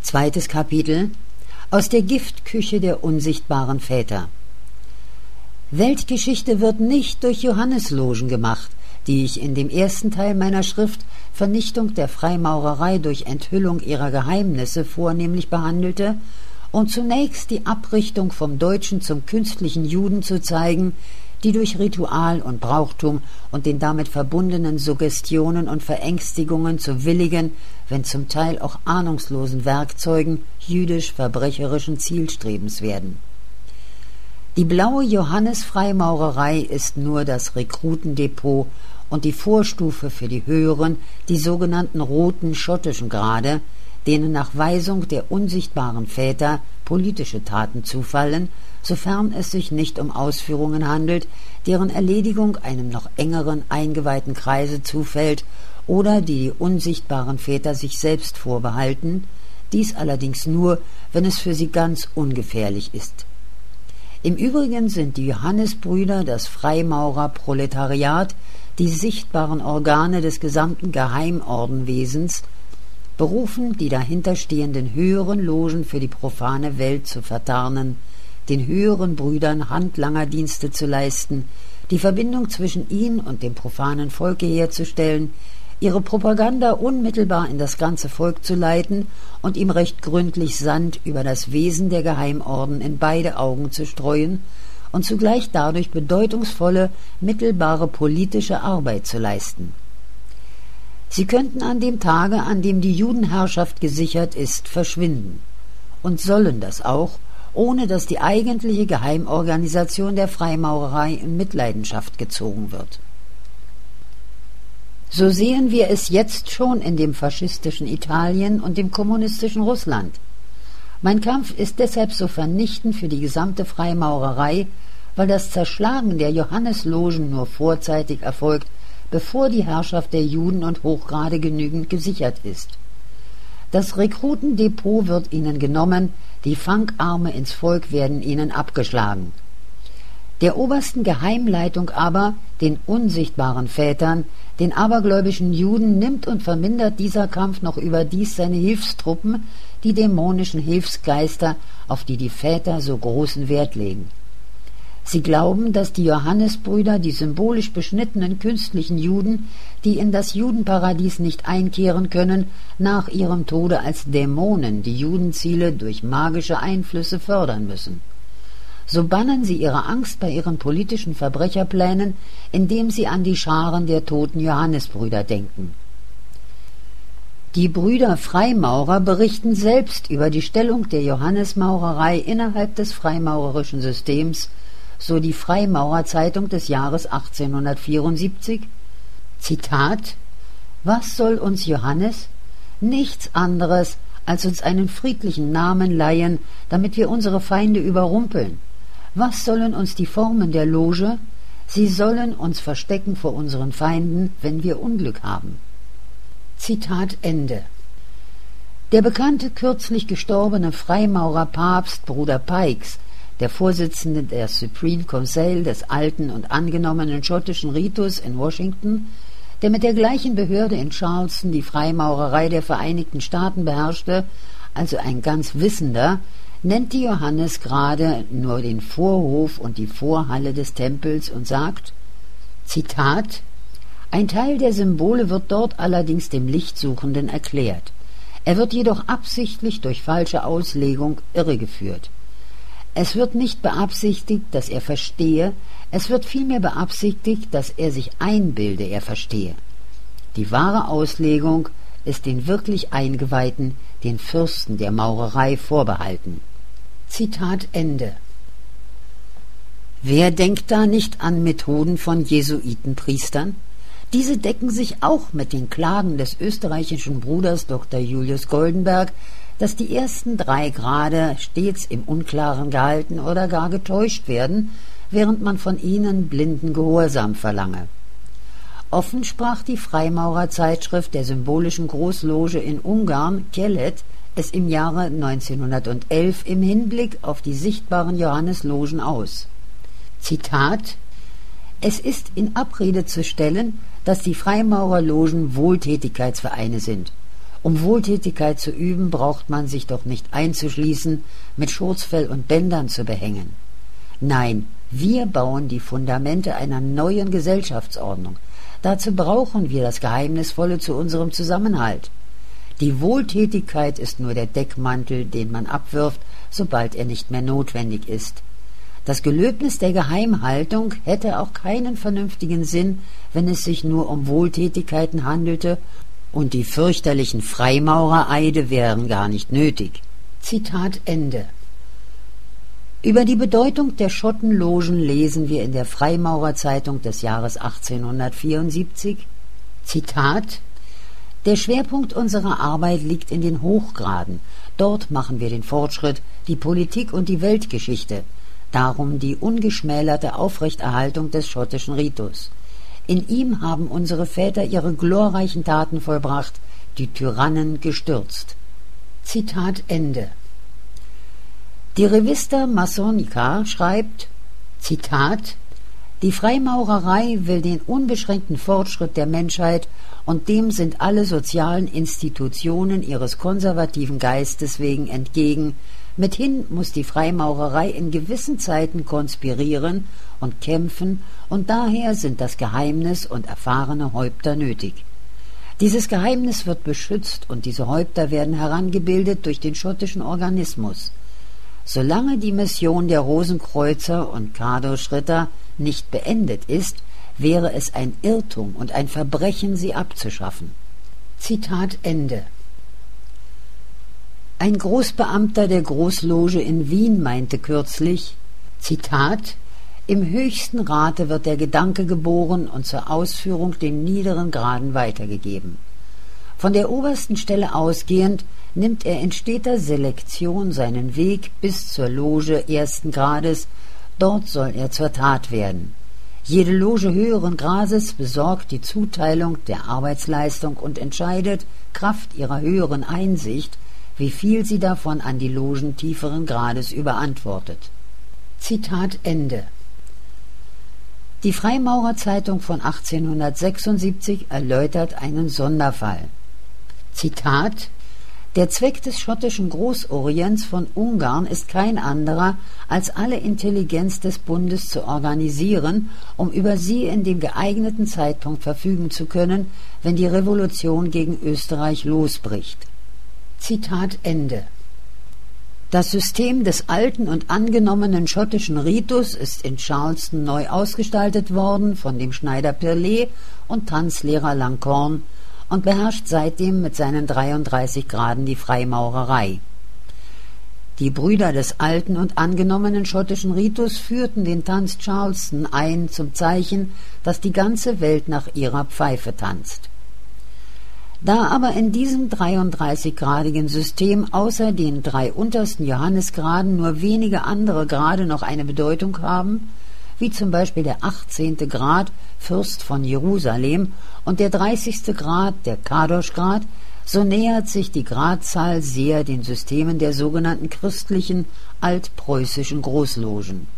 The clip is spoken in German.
Zweites Kapitel aus der Giftküche der unsichtbaren Väter. Weltgeschichte wird nicht durch Johanneslogen gemacht, die ich in dem ersten Teil meiner Schrift Vernichtung der Freimaurerei durch Enthüllung ihrer Geheimnisse vornehmlich behandelte, und zunächst die Abrichtung vom deutschen zum künstlichen Juden zu zeigen, die durch Ritual und Brauchtum und den damit verbundenen Suggestionen und Verängstigungen zu willigen, wenn zum Teil auch ahnungslosen Werkzeugen jüdisch-verbrecherischen Zielstrebens werden. Die blaue Johannes-Freimaurerei ist nur das Rekrutendepot und die Vorstufe für die höheren, die sogenannten roten schottischen Grade, denen nach Weisung der unsichtbaren Väter politische Taten zufallen, sofern es sich nicht um Ausführungen handelt, deren Erledigung einem noch engeren eingeweihten Kreise zufällt oder die unsichtbaren Väter sich selbst vorbehalten, dies allerdings nur, wenn es für sie ganz ungefährlich ist. Im Übrigen sind die Johannesbrüder das Freimaurerproletariat, die sichtbaren Organe des gesamten Geheimordenwesens, berufen, die dahinterstehenden höheren Logen für die profane Welt zu vertarnen, den höheren Brüdern Handlangerdienste zu leisten, die Verbindung zwischen ihnen und dem profanen Volke herzustellen, ihre Propaganda unmittelbar in das ganze Volk zu leiten und ihm recht gründlich Sand über das Wesen der Geheimorden in beide Augen zu streuen und zugleich dadurch bedeutungsvolle, mittelbare politische Arbeit zu leisten. Sie könnten an dem Tage, an dem die Judenherrschaft gesichert ist, verschwinden und sollen das auch, ohne dass die eigentliche Geheimorganisation der Freimaurerei in Mitleidenschaft gezogen wird. So sehen wir es jetzt schon in dem faschistischen Italien und dem kommunistischen Russland. Mein Kampf ist deshalb so vernichtend für die gesamte Freimaurerei, weil das Zerschlagen der Johanneslogen nur vorzeitig erfolgt, bevor die Herrschaft der Juden und Hochgrade genügend gesichert ist. Das Rekrutendepot wird ihnen genommen, die Fangarme ins Volk werden ihnen abgeschlagen. Der obersten Geheimleitung aber, den unsichtbaren Vätern, den abergläubischen Juden, nimmt und vermindert dieser Kampf noch überdies seine Hilfstruppen, die dämonischen Hilfsgeister, auf die die Väter so großen Wert legen. Sie glauben, dass die Johannesbrüder, die symbolisch beschnittenen künstlichen Juden, die in das Judenparadies nicht einkehren können, nach ihrem Tode als Dämonen die Judenziele durch magische Einflüsse fördern müssen. So bannen sie ihre Angst bei ihren politischen Verbrecherplänen, indem sie an die Scharen der toten Johannesbrüder denken. Die Brüder Freimaurer berichten selbst über die Stellung der Johannesmaurerei innerhalb des freimaurerischen Systems, so die Freimaurerzeitung des Jahres 1874, Zitat: »Was soll uns Johannes? Nichts anderes, als uns einen friedlichen Namen leihen, damit wir unsere Feinde überrumpeln. Was sollen uns die Formen der Loge? Sie sollen uns verstecken vor unseren Feinden, wenn wir Unglück haben.« Zitat Ende. Der bekannte, kürzlich gestorbene Freimaurerpapst Bruder Pikes, der Vorsitzende der Supreme Council des alten und angenommenen schottischen Ritus in Washington, der mit der gleichen Behörde in Charleston die Freimaurerei der Vereinigten Staaten beherrschte, also ein ganz Wissender, nennt die Johannesgrade nur den Vorhof und die Vorhalle des Tempels und sagt, Zitat: »Ein Teil der Symbole wird dort allerdings dem Lichtsuchenden erklärt. Er wird jedoch absichtlich durch falsche Auslegung irregeführt. Es wird nicht beabsichtigt, dass er verstehe, es wird vielmehr beabsichtigt, dass er sich einbilde, er verstehe. Die wahre Auslegung ist den wirklich Eingeweihten, den Fürsten der Maurerei vorbehalten.« Zitat Ende. Wer denkt da nicht an Methoden von Jesuitenpriestern? Diese decken sich auch mit den Klagen des österreichischen Bruders Dr. Julius Goldenberg, dass die ersten 3 Grade stets im Unklaren gehalten oder gar getäuscht werden, während man von ihnen blinden Gehorsam verlange. Offen sprach die Freimaurerzeitschrift der symbolischen Großloge in Ungarn, Kelet, es im Jahre 1911 im Hinblick auf die sichtbaren Johanneslogen aus. Zitat: »Es ist in Abrede zu stellen, dass die Freimaurerlogen Wohltätigkeitsvereine sind. Um Wohltätigkeit zu üben, braucht man sich doch nicht einzuschließen, mit Schurzfell und Bändern zu behängen. Nein, wir bauen die Fundamente einer neuen Gesellschaftsordnung. Dazu brauchen wir das Geheimnisvolle zu unserem Zusammenhalt. Die Wohltätigkeit ist nur der Deckmantel, den man abwirft, sobald er nicht mehr notwendig ist. Das Gelöbnis der Geheimhaltung hätte auch keinen vernünftigen Sinn, wenn es sich nur um Wohltätigkeiten handelte, und die fürchterlichen Freimaurereide wären gar nicht nötig. Zitat Ende. Über die Bedeutung der Schottenlogen lesen wir in der Freimaurerzeitung des Jahres 1874, Zitat: Der Schwerpunkt unserer Arbeit liegt in den Hochgraden. Dort machen wir den Fortschritt, die Politik und die Weltgeschichte. Darum die ungeschmälerte Aufrechterhaltung des schottischen Ritus. In ihm haben unsere Väter ihre glorreichen Taten vollbracht, die Tyrannen gestürzt. Zitat Ende. Die Revista Masonica schreibt, Zitat: Die Freimaurerei will den unbeschränkten Fortschritt der Menschheit, und dem sind alle sozialen Institutionen ihres konservativen Geistes wegen entgegen. Mithin muß die Freimaurerei in gewissen Zeiten konspirieren und kämpfen, und daher sind das Geheimnis und erfahrene Häupter nötig. Dieses Geheimnis wird beschützt, und diese Häupter werden herangebildet durch den schottischen Organismus. Solange die Mission der Rosenkreuzer und Kadoschritter nicht beendet ist, wäre es ein Irrtum und ein Verbrechen, sie abzuschaffen. Zitat Ende. Ein Großbeamter der Großloge in Wien meinte kürzlich, Zitat: Im höchsten Rate wird der Gedanke geboren und zur Ausführung den niederen Graden weitergegeben. Von der obersten Stelle ausgehend nimmt er in steter Selektion seinen Weg bis zur Loge ersten Grades, dort soll er zur Tat werden. Jede Loge höheren Grades besorgt die Zuteilung der Arbeitsleistung und entscheidet, Kraft ihrer höheren Einsicht, wie viel sie davon an die Logen tieferen Grades überantwortet. Zitat Ende. Die Freimaurerzeitung von 1876 erläutert einen Sonderfall. Zitat: Der Zweck des schottischen Großorients von Ungarn ist kein anderer, als alle Intelligenz des Bundes zu organisieren, um über sie in dem geeigneten Zeitpunkt verfügen zu können, wenn die Revolution gegen Österreich losbricht. Zitat Ende. Das System des alten und angenommenen schottischen Ritus ist in Charleston neu ausgestaltet worden von dem Schneider Pirlet und Tanzlehrer Lancorn und beherrscht seitdem mit seinen 33 Graden die Freimaurerei. Die Brüder des alten und angenommenen schottischen Ritus führten den Tanz Charleston ein zum Zeichen, dass die ganze Welt nach ihrer Pfeife tanzt. Da aber in diesem 33-gradigen System außer den 3 untersten Johannisgraden nur wenige andere Grade noch eine Bedeutung haben, wie zum Beispiel der 18. Grad Fürst von Jerusalem und der 30. Grad der Kadoschgrad, so nähert sich die Gradzahl sehr den Systemen der sogenannten christlichen altpreußischen Großlogen.